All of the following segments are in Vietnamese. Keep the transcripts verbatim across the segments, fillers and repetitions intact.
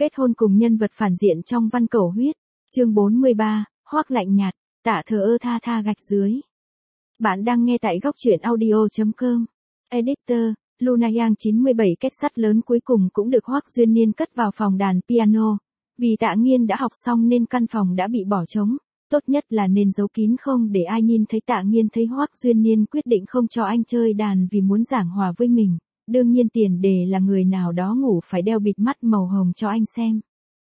Kết hôn cùng nhân vật phản diện trong Văn Cẩu Huyết. Chương bốn mươi ba, Hoắc lạnh nhạt, Tạ thờ ơ tha tha gạch dưới. Bạn đang nghe tại góc truyện audio chấm com. Editor, Luna Yang chín mươi bảy kết sắt lớn cuối cùng cũng được Hoắc Duyên Niên cất vào phòng đàn piano. Vì Tạ Nghiên đã học xong nên căn phòng đã bị bỏ trống, tốt nhất là nên giấu kín không để ai nhìn thấy. Tạ Nghiên thấy Hoắc Duyên Niên quyết định không cho anh chơi đàn vì muốn giảng hòa với mình, đương nhiên tiền đề là người nào đó ngủ phải đeo bịt mắt màu hồng cho anh xem.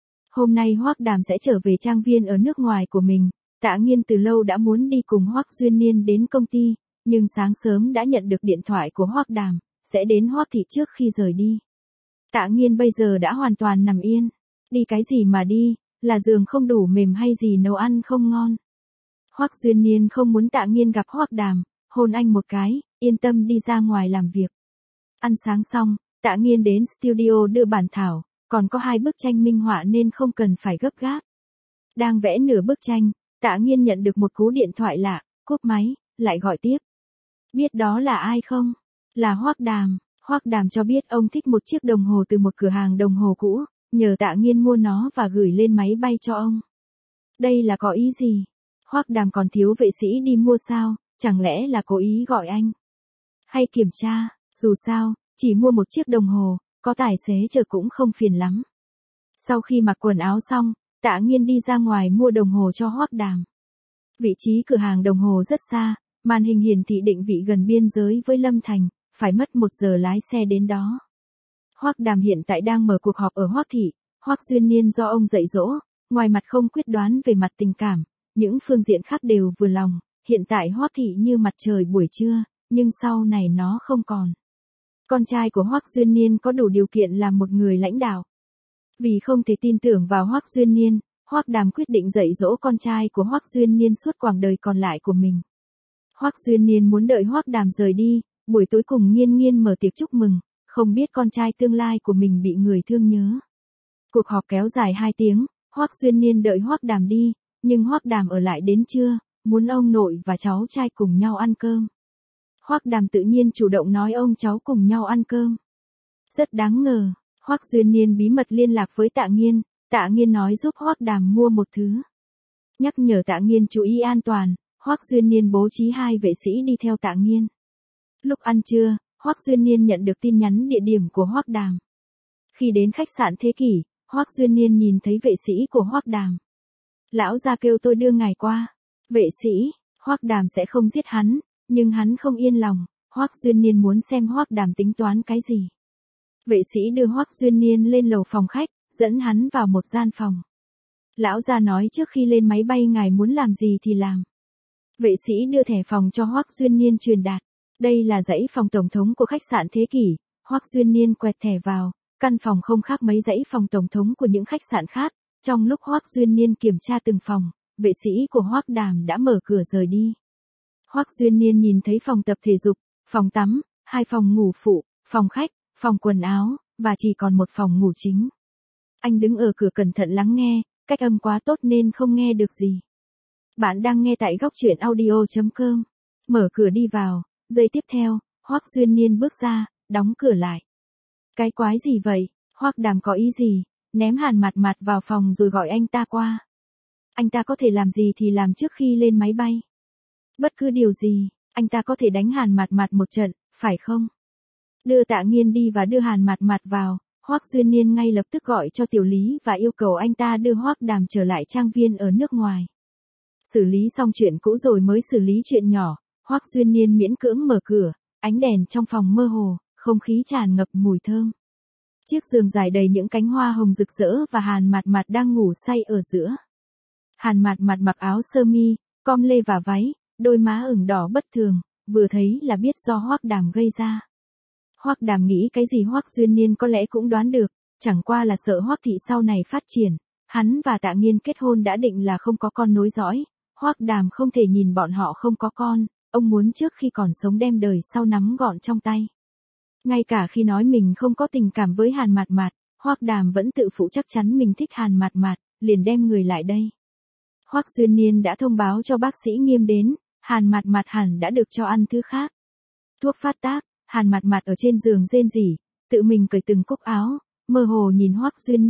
Hôm nay Hoắc Đàm sẽ trở về trang viên ở nước ngoài của mình. Tạ Nghiên từ lâu đã muốn đi cùng Hoắc Duyên Niên đến công ty, nhưng sáng sớm đã nhận được điện thoại của Hoắc Đàm, sẽ đến Hoắc thị trước khi rời đi. Tạ Nghiên bây giờ đã hoàn toàn nằm yên. Đi cái gì mà đi, là giường không đủ mềm hay gì nấu ăn không ngon. Hoắc Duyên Niên không muốn Tạ Nghiên gặp Hoắc Đàm, hôn anh một cái, yên tâm đi ra ngoài làm việc. Ăn sáng xong, Tạ Nghiên đến studio đưa bản thảo, còn có hai bức tranh minh họa nên không cần phải gấp gáp. Đang vẽ nửa bức tranh, Tạ Nghiên nhận được một cú điện thoại lạ, cúp máy, lại gọi tiếp. Biết đó là ai không? Là Hoắc Đàm. Hoắc Đàm cho biết ông thích một chiếc đồng hồ từ một cửa hàng đồng hồ cũ, nhờ Tạ Nghiên mua nó và gửi lên máy bay cho ông. Đây là có ý gì? Hoắc Đàm còn thiếu vệ sĩ đi mua sao, chẳng lẽ là cố ý gọi anh? Hay kiểm tra, dù sao, chỉ mua một chiếc đồng hồ, có tài xế chờ cũng không phiền lắm. Sau khi mặc quần áo xong, Tạ Nghiên đi ra ngoài mua đồng hồ cho Hoắc Đàm. Vị trí cửa hàng đồng hồ rất xa, màn hình hiển thị định vị gần biên giới với Lâm Thành, phải mất một giờ lái xe đến đó. Hoắc Đàm hiện tại đang mở cuộc họp ở Hoắc thị. Hoắc Duyên Niên do ông dạy dỗ, ngoài mặt không quyết đoán về mặt tình cảm, những phương diện khác đều vừa lòng. Hiện tại Hoắc thị như mặt trời buổi trưa, nhưng sau này nó không còn. Con trai của Hoắc Duyên Niên có đủ điều kiện làm một người lãnh đạo. Vì không thể tin tưởng vào Hoắc Duyên Niên, Hoắc Đàm quyết định dạy dỗ con trai của Hoắc Duyên Niên suốt quãng đời còn lại của mình. Hoắc Duyên Niên muốn đợi Hoắc Đàm rời đi, buổi tối cùng Nghiên Nghiên mở tiệc chúc mừng, không biết con trai tương lai của mình bị người thương nhớ. Cuộc họp kéo dài hai tiếng, Hoắc Duyên Niên đợi Hoắc Đàm đi, nhưng Hoắc Đàm ở lại đến trưa, muốn ông nội và cháu trai cùng nhau ăn cơm. Hoắc Đàm tự nhiên chủ động nói ông cháu cùng nhau ăn cơm. Rất đáng ngờ, Hoắc Duyên Niên bí mật liên lạc với Tạ Nghiên, Tạ Nghiên nói giúp Hoắc Đàm mua một thứ. Nhắc nhở Tạ Nghiên chú ý an toàn, Hoắc Duyên Niên bố trí hai vệ sĩ đi theo Tạ Nghiên. Lúc ăn trưa, Hoắc Duyên Niên nhận được tin nhắn địa điểm của Hoắc Đàm. Khi đến khách sạn Thế Kỷ, Hoắc Duyên Niên nhìn thấy vệ sĩ của Hoắc Đàm. Lão gia kêu tôi đưa ngài qua. Vệ sĩ, Hoắc Đàm sẽ không giết hắn, nhưng hắn không yên lòng, Hoắc Duyên Niên muốn xem Hoắc Đàm tính toán cái gì. Vệ sĩ đưa Hoắc Duyên Niên lên lầu phòng khách, dẫn hắn vào một gian phòng. Lão gia nói trước khi lên máy bay ngài muốn làm gì thì làm. Vệ sĩ đưa thẻ phòng cho Hoắc Duyên Niên truyền đạt. Đây là dãy phòng tổng thống của khách sạn Thế Kỷ. Hoắc Duyên Niên quẹt thẻ vào, căn phòng không khác mấy dãy phòng tổng thống của những khách sạn khác. Trong lúc Hoắc Duyên Niên kiểm tra từng phòng, vệ sĩ của Hoắc Đàm đã mở cửa rời đi. Hoắc Duyên Niên nhìn thấy phòng tập thể dục, phòng tắm, hai phòng ngủ phụ, phòng khách, phòng quần áo, và chỉ còn một phòng ngủ chính. Anh đứng ở cửa cẩn thận lắng nghe, cách âm quá tốt nên không nghe được gì. Bạn đang nghe tại góc truyện audio chấm com. Mở cửa đi vào, giây tiếp theo, Hoắc Duyên Niên bước ra, đóng cửa lại. Cái quái gì vậy? Hoắc Đàm có ý gì? Ném Hàn Mạt Mạt vào phòng rồi gọi anh ta qua. Anh ta có thể làm gì thì làm trước khi lên máy bay. Bất cứ điều gì, anh ta có thể đánh Hàn Mạt Mạt một trận, phải không? Đưa Tạ Nghiên đi và đưa Hàn Mạt Mạt vào, Hoắc Duyên Niên ngay lập tức gọi cho Tiểu Lý và yêu cầu anh ta đưa Hoắc Đàm trở lại trang viên ở nước ngoài. Xử lý xong chuyện cũ rồi mới xử lý chuyện nhỏ, Hoắc Duyên Niên miễn cưỡng mở cửa, ánh đèn trong phòng mơ hồ, không khí tràn ngập mùi thơm. Chiếc giường dài đầy những cánh hoa hồng rực rỡ và Hàn Mạt Mạt đang ngủ say ở giữa. Hàn Mạt Mạt mặc áo sơ mi, com lê và váy, đôi má ửng đỏ bất thường, vừa thấy là biết do Hoắc Đàm gây ra. Hoắc Đàm nghĩ cái gì Hoắc Duyên Niên có lẽ cũng đoán được, chẳng qua là sợ Hoắc thị sau này phát triển, hắn và Tạ Nghiên kết hôn đã định là không có con nối dõi, Hoắc Đàm không thể nhìn bọn họ không có con, ông muốn trước khi còn sống đem đời sau nắm gọn trong tay. Ngay cả khi nói mình không có tình cảm với Hàn Mạt Mạt, Hoắc Đàm vẫn tự phụ chắc chắn mình thích Hàn Mạt Mạt, liền đem người lại đây. Hoắc Duyên Niên đã thông báo cho bác sĩ Nghiêm đến, Hàn Mạt Mạt hẳn đã được cho ăn thứ khác. Thuốc phát tác, Hàn Mạt Mạt ở trên giường rên rỉ, tự mình cởi từng cúc áo, mơ hồ nhìn Hoắc Duyên Niên,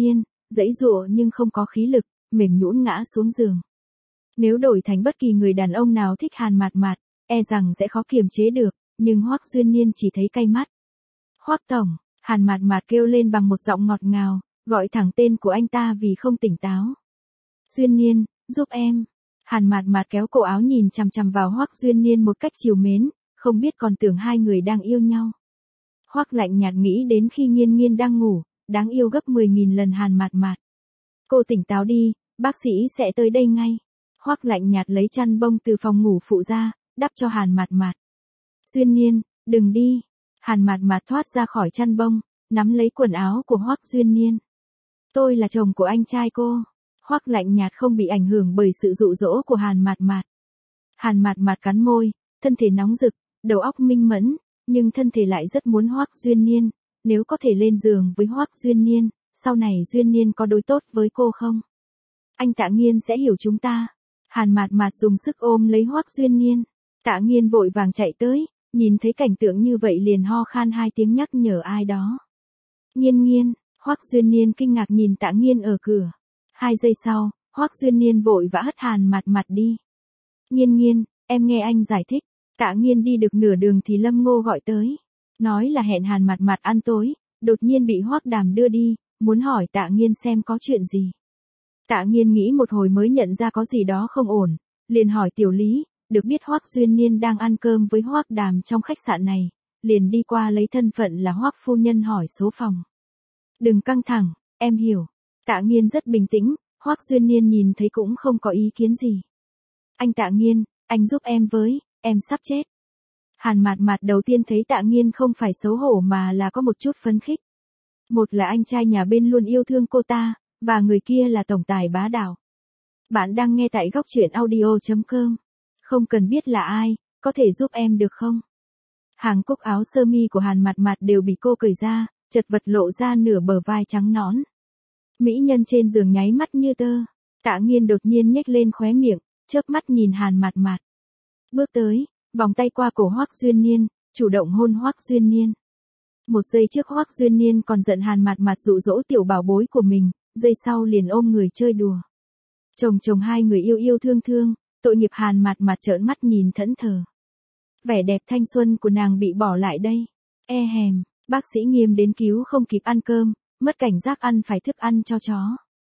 giãy giụa nhưng không có khí lực, mềm nhũn ngã xuống giường. Nếu đổi thành bất kỳ người đàn ông nào thích Hàn Mạt Mạt, e rằng sẽ khó kiềm chế được, nhưng Hoắc Duyên Niên chỉ thấy cay mắt. Hoắc tổng, Hàn Mạt Mạt kêu lên bằng một giọng ngọt ngào, gọi thẳng tên của anh ta vì không tỉnh táo. Duyên Niên, giúp em. Hàn Mạt Mạt kéo cổ áo nhìn chằm chằm vào Hoắc Duyên Niên một cách trìu mến, không biết còn tưởng hai người đang yêu nhau. Hoắc lạnh nhạt nghĩ đến khi Nghiên Nghiên đang ngủ, đáng yêu gấp mười nghìn lần Hàn Mạt Mạt. Cô tỉnh táo đi, bác sĩ sẽ tới đây ngay. Hoắc lạnh nhạt lấy chăn bông từ phòng ngủ phụ ra, đắp cho Hàn Mạt Mạt. Duyên Niên, đừng đi. Hàn Mạt Mạt thoát ra khỏi chăn bông, nắm lấy quần áo của Hoắc Duyên Niên. Tôi là chồng của anh trai cô. Hoắc lạnh nhạt không bị ảnh hưởng bởi sự dụ dỗ của Hàn Mạt Mạt. Hàn Mạt Mạt cắn môi, thân thể nóng rực, đầu óc minh mẫn, nhưng thân thể lại rất muốn Hoắc Duyên Niên, nếu có thể lên giường với Hoắc Duyên Niên, sau này Duyên Niên có đối tốt với cô không? Anh Tạ Nghiên sẽ hiểu chúng ta. Hàn Mạt Mạt dùng sức ôm lấy Hoắc Duyên Niên. Tạ Nghiên vội vàng chạy tới, nhìn thấy cảnh tượng như vậy liền ho khan hai tiếng nhắc nhở ai đó. Nghiên Nghiên, Hoắc Duyên Niên kinh ngạc nhìn Tạ Nghiên ở cửa. Hai giây sau, Hoắc Duyên Niên vội vã hất Hàn Mạt Mạt đi. Nghiên Nghiên, em nghe anh giải thích. Tạ Nghiên đi được nửa đường thì Lâm Ngô gọi tới. Nói là hẹn Hàn Mạt Mạt ăn tối, đột nhiên bị Hoắc Đàm đưa đi, muốn hỏi Tạ Nghiên xem có chuyện gì. Tạ Nghiên nghĩ một hồi mới nhận ra có gì đó không ổn, liền hỏi Tiểu Lý, được biết Hoắc Duyên Niên đang ăn cơm với Hoắc Đàm trong khách sạn này, liền đi qua lấy thân phận là Hoắc phu nhân hỏi số phòng. Đừng căng thẳng, em hiểu. Tạ Nghiên rất bình tĩnh, Hoắc Duyên Niên nhìn thấy cũng không có ý kiến gì. Anh Tạ Nghiên, anh giúp em với, em sắp chết. Hàn Mạt Mạt đầu tiên thấy Tạ Nghiên không phải xấu hổ mà là có một chút phấn khích. Một là anh trai nhà bên luôn yêu thương cô ta, và người kia là tổng tài bá đạo. Bạn đang nghe tại góc truyện audio chấm com. Không cần biết là ai, có thể giúp em được không? Hàng cúc áo sơ mi của Hàn Mạt Mạt đều bị cô cởi ra, chật vật lộ ra nửa bờ vai trắng nõn. Mỹ nhân trên giường nháy mắt như tơ. Tạ Nghiên đột nhiên nhếch lên khóe miệng, chớp mắt nhìn Hàn Mạt Mạt. Bước tới, vòng tay qua cổ Hoắc Duyên Niên, chủ động hôn Hoắc Duyên Niên. Một giây trước Hoắc Duyên Niên còn giận Hàn Mạt Mạt dụ dỗ tiểu bảo bối của mình, giây sau liền ôm người chơi đùa. Chồng chồng hai người yêu yêu thương thương, tội nghiệp Hàn Mạt Mạt trợn mắt nhìn thẫn thờ. Vẻ đẹp thanh xuân của nàng bị bỏ lại đây. E hèm, bác sĩ Nghiêm đến cứu không kịp ăn cơm, mất cảnh giác ăn phải thức ăn cho chó.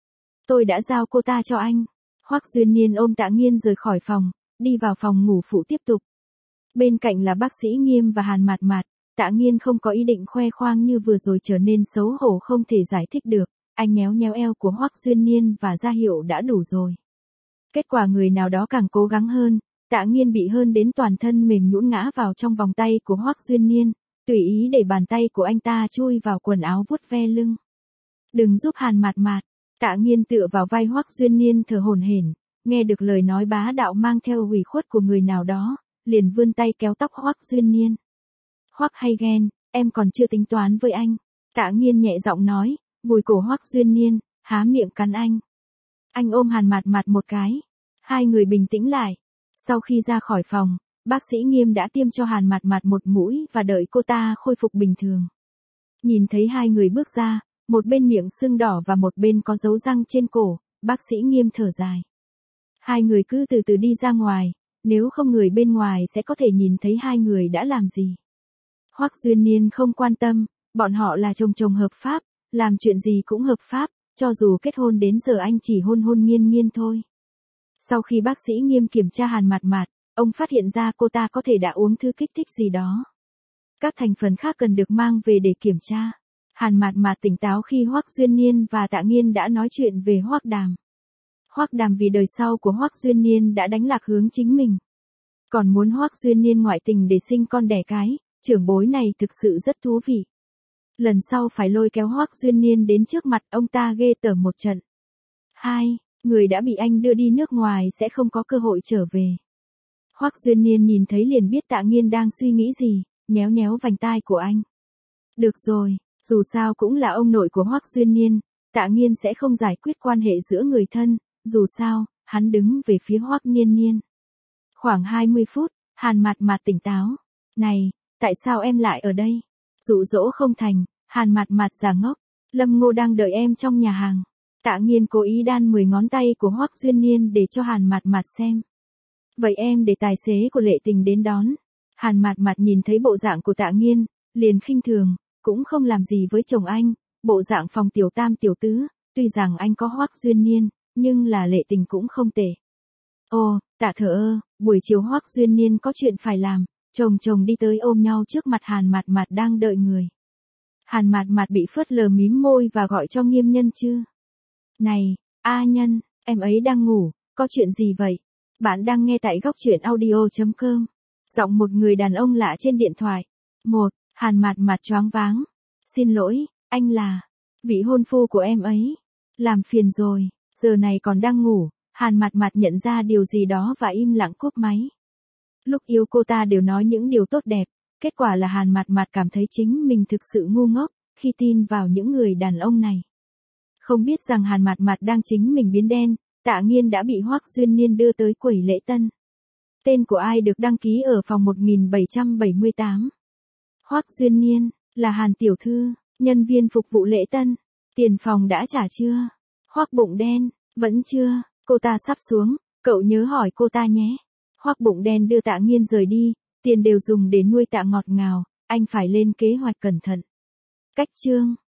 Tôi đã giao cô ta cho anh. Hoắc Duyên Niên ôm Tạ Nghiên rời khỏi phòng, đi vào phòng ngủ phụ tiếp tục. Bên cạnh là bác sĩ Nghiêm và Hàn Mạt Mạt, Tạ Nghiên không có ý định khoe khoang như vừa rồi trở nên xấu hổ không thể giải thích được, anh nhéo nhéo eo của Hoắc Duyên Niên và ra hiệu đã đủ rồi. Kết quả người nào đó càng cố gắng hơn, Tạ Nghiên bị hơn đến toàn thân mềm nhũn ngã vào trong vòng tay của Hoắc Duyên Niên, tùy ý để bàn tay của anh ta chui vào quần áo vuốt ve lưng. Đừng giúp Hàn Mạt Mạt. Tạ Nghiên tựa vào vai Hoắc Duyên Niên thở hổn hển, nghe được lời nói bá đạo mang theo ủy khuất của người nào đó, liền vươn tay kéo tóc Hoắc Duyên Niên. Hoắc hay ghen, em còn chưa tính toán với anh. Tạ Nghiên nhẹ giọng nói, vùi cổ Hoắc Duyên Niên, há miệng cắn anh. Anh ôm Hàn Mạt Mạt một cái. Hai người bình tĩnh lại. Sau khi ra khỏi phòng, bác sĩ Nghiêm đã tiêm cho Hàn Mạt Mạt một mũi và đợi cô ta khôi phục bình thường. Nhìn thấy hai người bước ra, một bên miệng sưng đỏ và một bên có dấu răng trên cổ, bác sĩ Nghiêm thở dài. Hai người cứ từ từ đi ra ngoài, nếu không người bên ngoài sẽ có thể nhìn thấy hai người đã làm gì. Hoắc Duyên Niên không quan tâm, bọn họ là chồng chồng hợp pháp, làm chuyện gì cũng hợp pháp, cho dù kết hôn đến giờ anh chỉ hôn hôn Nghiên Nghiên thôi. Sau khi bác sĩ Nghiêm kiểm tra Hàn Mạt Mạt, ông phát hiện ra cô ta có thể đã uống thứ kích thích gì đó. Các thành phần khác cần được mang về để kiểm tra. Hàn Mạt Mạt tỉnh táo khi Hoắc Duyên Niên và Tạ Nghiên đã nói chuyện về Hoắc Đàm. Hoắc Đàm vì đời sau của Hoắc Duyên Niên đã đánh lạc hướng chính mình. Còn muốn Hoắc Duyên Niên ngoại tình để sinh con đẻ cái, trưởng bối này thực sự rất thú vị. Lần sau phải lôi kéo Hoắc Duyên Niên đến trước mặt ông ta ghê tởm một trận. Hai, người đã bị anh đưa đi nước ngoài sẽ không có cơ hội trở về. Hoắc Duyên Niên nhìn thấy liền biết Tạ Nghiên đang suy nghĩ gì, nhéo nhéo vành tai của anh. Được rồi, dù sao cũng là ông nội của Hoắc Duyên Niên, Tạ Nghiên sẽ không giải quyết quan hệ giữa người thân, dù sao, hắn đứng về phía Hoắc Niên Niên. Khoảng hai mươi phút, Hàn Mạt Mạt tỉnh táo. Này, tại sao em lại ở đây? Dụ dỗ không thành, Hàn Mạt Mạt giả ngốc. Lâm Ngô đang đợi em trong nhà hàng. Tạ Nghiên cố ý đan mười ngón tay của Hoắc Duyên Niên để cho Hàn Mạt Mạt xem. Vậy em để tài xế của Lệ Tình đến đón. Hàn Mạt Mạt nhìn thấy bộ dạng của Tạ Nghiên, liền khinh thường, cũng không làm gì với chồng anh, bộ dạng phòng tiểu tam tiểu tứ, tuy rằng anh có Hoắc Duyên Niên, nhưng là Lệ Tình cũng không tệ. Ồ, Tạ thờ ơ, buổi chiều Hoắc Duyên Niên có chuyện phải làm, chồng chồng đi tới ôm nhau trước mặt Hàn Mạt Mạt đang đợi người. Hàn Mạt Mạt bị phớt lờ mím môi và gọi cho Nghiêm Nhân Chư. Này, A Nhân, em ấy đang ngủ, có chuyện gì vậy? Bạn đang nghe tại góc truyện audio chấm com. Giọng một người đàn ông lạ trên điện thoại. Một, Hàn Mạt Mạt choáng váng. Xin lỗi, anh là vị hôn phu của em ấy. Làm phiền rồi, giờ này còn đang ngủ. Hàn Mạt Mạt nhận ra điều gì đó và im lặng cúp máy. Lúc yêu cô ta đều nói những điều tốt đẹp, kết quả là Hàn Mạt Mạt cảm thấy chính mình thực sự ngu ngốc khi tin vào những người đàn ông này. Không biết rằng Hàn Mạt Mạt đang chính mình biến đen, Tạ Nghiên đã bị Hoắc Duyên Niên đưa tới quầy lễ tân. Tên của ai được đăng ký ở phòng một nghìn bảy trăm bảy mươi tám? Hoắc Duyên Niên, là Hàn tiểu thư, nhân viên phục vụ lễ tân. Tiền phòng đã trả chưa? Hoắc Bụng Đen, vẫn chưa, cô ta sắp xuống, cậu nhớ hỏi cô ta nhé. Hoắc Bụng Đen đưa Tạ Nghiên rời đi, tiền đều dùng để nuôi Tạ ngọt ngào, anh phải lên kế hoạch cẩn thận. Cách chương